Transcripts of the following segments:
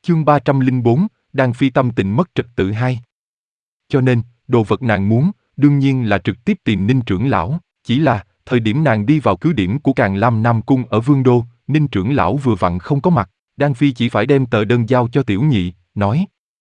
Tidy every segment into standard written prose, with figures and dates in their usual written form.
Chương 304, Đan Phi tâm tình mất trật tự 2. Cho nên, đồ vật nàng muốn, đương nhiên là trực tiếp tìm Ninh trưởng lão, chỉ là, thời điểm nàng đi vào cứ điểm của Càn Lam Nam Cung ở Vương Đô, Ninh trưởng lão vừa vặn không có mặt, Đan Phi chỉ phải đem tờ đơn giao cho tiểu nhị, nói.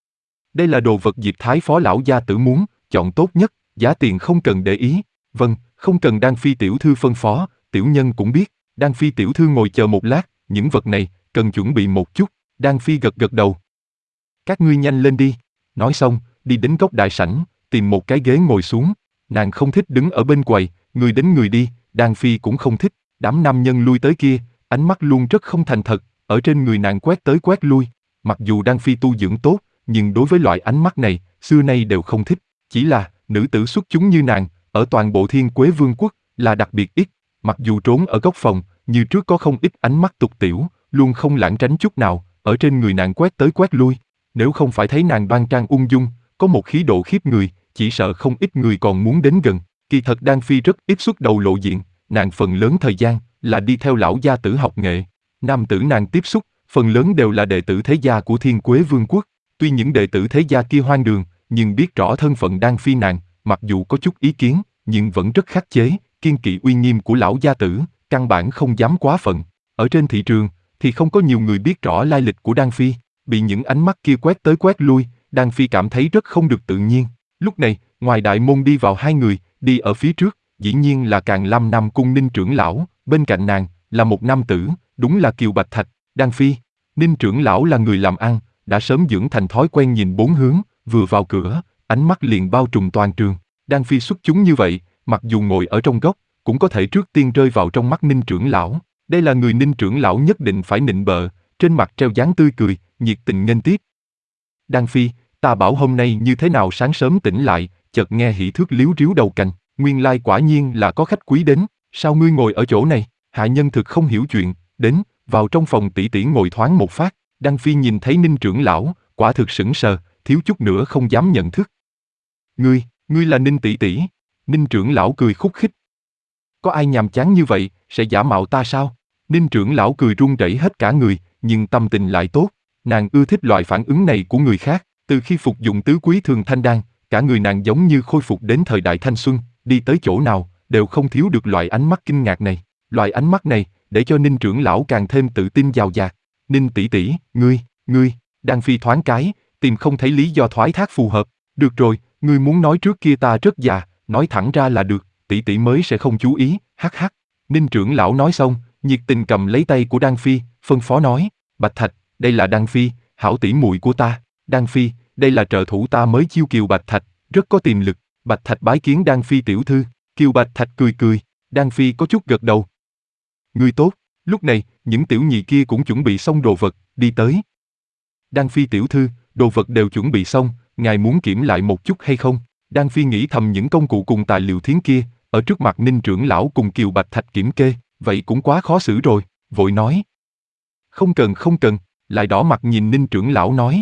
Đây là đồ vật Diệp Thái phó lão gia tử muốn, chọn tốt nhất, giá tiền không cần để ý. Vâng, không cần Đan Phi tiểu thư phân phó, tiểu nhân cũng biết. Đan Phi tiểu thư ngồi chờ một lát, những vật này, cần chuẩn bị một chút. Đan Phi gật gật đầu. Các ngươi nhanh lên đi. Nói xong, đi đến góc đại sảnh, tìm một cái ghế ngồi xuống. Nàng không thích đứng ở bên quầy, người đến người đi, Đan Phi cũng không thích. Đám nam nhân lui tới kia, ánh mắt luôn rất không thành thật, ở trên người nàng quét tới quét lui. Mặc dù Đan Phi tu dưỡng tốt, nhưng đối với loại ánh mắt này, xưa nay đều không thích. Chỉ là, nữ tử xuất chúng như nàng, ở toàn bộ Thiên Quế Vương quốc, là đặc biệt ít. Mặc dù trốn ở góc phòng, như trước có không ít ánh mắt tục tiểu, luôn không lãng tránh chút nào, ở trên người nàng quét tới quét lui. Nếu không phải thấy nàng đoan trang ung dung, có một khí độ khiếp người, chỉ sợ không ít người còn muốn đến gần. Kỳ thật Đan Phi rất ít xuất đầu lộ diện, nàng phần lớn thời gian là đi theo lão gia tử học nghệ. Nam tử nàng tiếp xúc, phần lớn đều là đệ tử thế gia của Thiên Quế Vương quốc. Tuy những đệ tử thế gia kia hoang đường, nhưng biết rõ thân phận Đan Phi nàng, mặc dù có chút ý kiến, nhưng vẫn rất khắc chế, kiên kỵ uy nghiêm của lão gia tử, căn bản không dám quá phận. Ở trên thị trường, thì không có nhiều người biết rõ lai lịch của Đan Phi, bị những ánh mắt kia quét tới quét lui, Đan Phi cảm thấy rất không được tự nhiên. Lúc này, ngoài đại môn đi vào hai người, đi ở phía trước, dĩ nhiên là Càn Lam Nam Cung Ninh trưởng lão, bên cạnh nàng, là một nam tử, đúng là Kiều Bạch Thạch. Đan Phi, Ninh trưởng lão là người làm ăn, đã sớm dưỡng thành thói quen nhìn bốn hướng, vừa vào cửa, ánh mắt liền bao trùm toàn trường. Đan Phi xuất chúng như vậy, mặc dù ngồi ở trong góc, cũng có thể trước tiên rơi vào trong mắt Ninh trưởng lão. Đây là người Ninh trưởng lão nhất định phải nịnh bợ, trên mặt treo dáng tươi cười, nhiệt tình nghênh tiếp. Đan Phi, ta bảo hôm nay như thế nào sáng sớm tỉnh lại, chợt nghe hỉ thước líu ríu đầu cành, nguyên lai quả nhiên là có khách quý đến, sao ngươi ngồi ở chỗ này? Hạ nhân thực không hiểu chuyện, đến, vào trong phòng tỷ tỷ ngồi thoáng một phát. Đan Phi nhìn thấy Ninh trưởng lão, quả thực sững sờ, thiếu chút nữa không dám nhận thức. Ngươi là Ninh tỷ tỷ? Ninh trưởng lão cười khúc khích. Có ai nhàm chán như vậy, sẽ giả mạo ta sao? Ninh trưởng lão cười run rẩy hết cả người, nhưng tâm tình lại tốt. Nàng ưa thích loại phản ứng này của người khác. Từ khi phục dụng tứ quý thường thanh đan, cả người nàng giống như khôi phục đến thời đại thanh xuân, đi tới chỗ nào, đều không thiếu được loại ánh mắt kinh ngạc này. Loại ánh mắt này, để cho Ninh trưởng lão càng thêm tự tin dào dạt. Ninh tỷ tỷ, ngươi, Đan Phi thoáng cái, tìm không thấy lý do thoái thác phù hợp. Được rồi, ngươi muốn nói trước kia ta rất già, nói thẳng ra là được, tỷ tỷ mới sẽ không chú ý, hắc hắc. Ninh trưởng lão nói xong, nhiệt tình cầm lấy tay của Đan Phi, phân phó nói, Bạch Thạch, đây là Đan Phi, hảo tỷ muội của ta. Đan Phi, đây là trợ thủ ta mới chiêu Kiều Bạch Thạch, rất có tiềm lực. Bạch Thạch bái kiến Đan Phi tiểu thư. Kiều Bạch Thạch cười cười, Đan Phi có chút gật đầu. Ngươi tốt. Lúc này, những tiểu nhị kia cũng chuẩn bị xong đồ vật, đi tới. Đan Phi tiểu thư, đồ vật đều chuẩn bị xong, ngài muốn kiểm lại một chút hay không? Đan Phi nghĩ thầm những công cụ cùng tài liệu thiến kia, ở trước mặt Ninh trưởng lão cùng Kiều Bạch Thạch kiểm kê, vậy cũng quá khó xử rồi, vội nói. Không cần, lại đỏ mặt nhìn Ninh trưởng lão nói.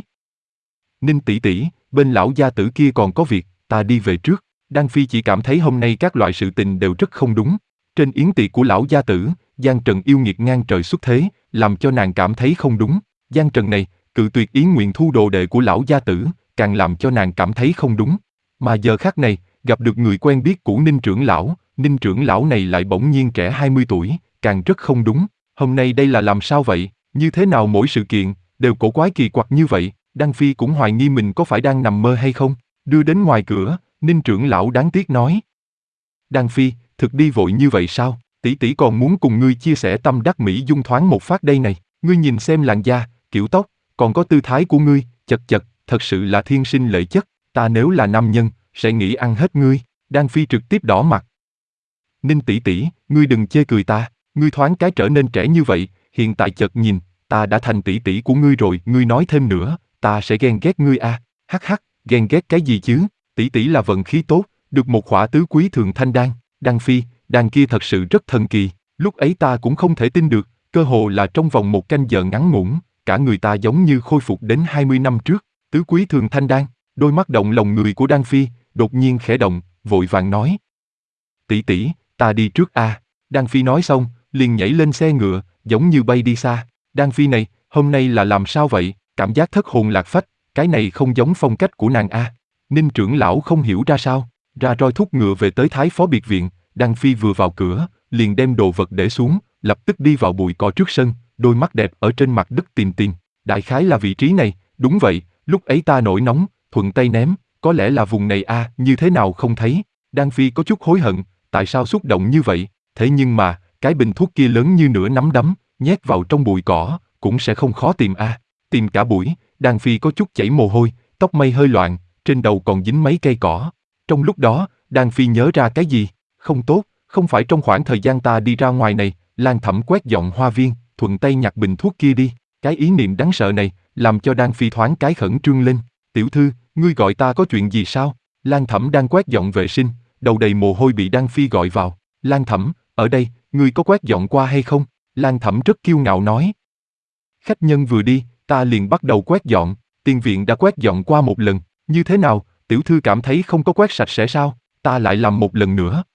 Ninh tỷ tỷ, bên lão gia tử kia còn có việc, ta đi về trước. Đan Phi chỉ cảm thấy hôm nay các loại sự tình đều rất không đúng. Trên yến tiệc của lão gia tử, Giang Trần yêu nghiệt ngang trời xuất thế, làm cho nàng cảm thấy không đúng. Giang Trần này, cự tuyệt ý nguyện thu đồ đệ của lão gia tử, càng làm cho nàng cảm thấy không đúng. Mà giờ khắc này, gặp được người quen biết của Ninh trưởng lão này lại bỗng nhiên trẻ 20 tuổi, càng rất không đúng. Hôm nay đây là làm sao vậy? Như thế nào mỗi sự kiện đều cổ quái kỳ quặc như vậy? Đan Phi cũng hoài nghi mình có phải đang nằm mơ hay không. Đưa đến ngoài cửa, Ninh trưởng lão đáng tiếc nói. Đan Phi, thực đi vội như vậy sao? Tỷ tỷ còn muốn cùng ngươi chia sẻ tâm đắc mỹ dung thoáng một phát đây này. Ngươi nhìn xem làn da, kiểu tóc, còn có tư thái của ngươi, chật, thật sự là thiên sinh lệ chất. Ta nếu là nam nhân, sẽ nghĩ ăn hết ngươi. Đan Phi trực tiếp đỏ mặt. Ninh tỷ tỷ, ngươi đừng chê cười ta. Ngươi thoáng cái trở nên trẻ như vậy, hiện tại chợt nhìn, ta đã thành tỷ tỷ của ngươi rồi. Ngươi nói thêm nữa, ta sẽ ghen ghét ngươi à? Hắc hắc, ghen ghét cái gì chứ? Tỷ tỷ là vận khí tốt, được một khỏa tứ quý thường thanh đan. Đan Phi, đan kia thật sự rất thần kỳ. Lúc ấy ta cũng không thể tin được, cơ hồ là trong vòng một canh giờ ngắn ngủn, cả người ta giống như khôi phục đến 20 năm trước. Tứ quý thường thanh đan. Đôi mắt động lòng người của Đan Phi đột nhiên khẽ động, vội vàng nói: tỷ tỷ, ta đi trước a. Đan Phi nói xong, liền nhảy lên xe ngựa, giống như bay đi xa. Đan Phi này, hôm nay là làm sao vậy? Cảm giác thất hồn lạc phách, cái này không giống phong cách của nàng a. Ninh trưởng lão không hiểu ra sao, ra roi thúc ngựa về tới Thái Phó biệt viện, Đan Phi vừa vào cửa, liền đem đồ vật để xuống, lập tức đi vào bụi cỏ trước sân, đôi mắt đẹp ở trên mặt đất tìm tìm. Đại khái là vị trí này, đúng vậy, lúc ấy ta nổi nóng, thuận tay ném, có lẽ là vùng này a, như thế nào không thấy. Đan Phi có chút hối hận, tại sao xúc động như vậy, thế nhưng mà, cái bình thuốc kia lớn như nửa nắm đấm, nhét vào trong bụi cỏ, cũng sẽ không khó tìm a. Tìm cả buổi, Đan Phi có chút chảy mồ hôi, tóc mây hơi loạn, trên đầu còn dính mấy cây cỏ. Trong lúc đó, Đan Phi nhớ ra cái gì, không tốt, không phải trong khoảng thời gian ta đi ra ngoài này, Lan Thẩm quét dọn hoa viên, thuận tay nhặt bình thuốc kia đi. Cái ý niệm đáng sợ này, làm cho Đan Phi thoáng cái khẩn trương lên. Tiểu thư, ngươi gọi ta có chuyện gì sao? Lan Thẩm đang quét dọn vệ sinh, đầu đầy mồ hôi bị Đan Phi gọi vào. Lan Thẩm, ở đây, ngươi có quét dọn qua hay không? Lan Thẩm rất kiêu ngạo nói. Khách nhân vừa đi, ta liền bắt đầu quét dọn, tiền viện đã quét dọn qua một lần, như thế nào, tiểu thư cảm thấy không có quét sạch sẽ sao? Ta lại làm một lần nữa.